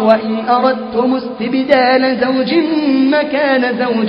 وإن أردتم استبدال زوج مكان زوج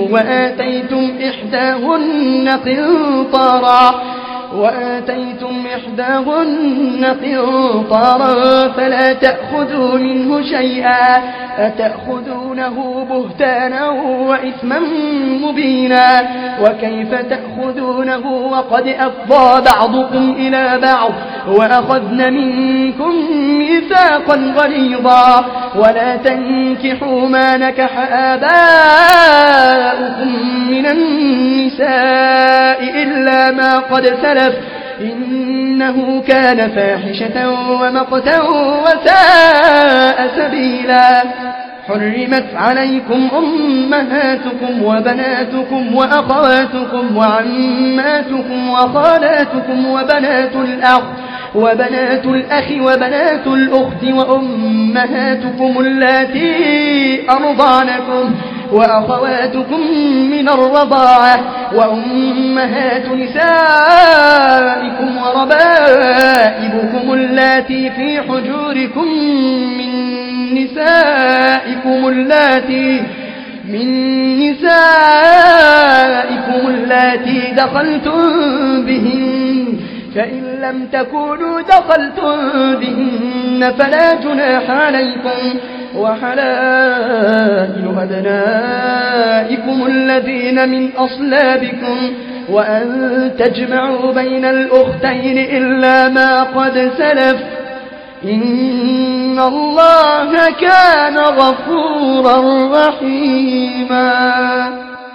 وآتيتم إحداهن قنطارا فلا تأخذوا منه شيئا أتأخذونه بهتانا وإثما مبينا وكيف تأخذونه وقد أفضى بعضكم إلى بعض وأخذن منكم ميثاقا غليظا ولا تنكحوا ما نكح آباؤكم من النساء إلا ما قد سلف إنه كان فاحشة ومقتا وساء سبيلا حرمت عليكم أمهاتكم وبناتكم وأخواتكم وعماتكم وخالاتكم وبنات الأخ وبنات الأخت وأمهاتكم اللاتي أرضعنكم وأخواتكم من الرضاعة وأمهات نسائكم وربائبكم اللاتي في حجوركم من نسائكم اللاتي دخلتم بهن فإن لم تكونوا دخلتم بهن فلا جناح عليكم وحلائل أبنائكم الذين من أصلابكم وأن تجمعوا بين الأختين إلا ما قد سلف إن الله كان غفورا رحيما.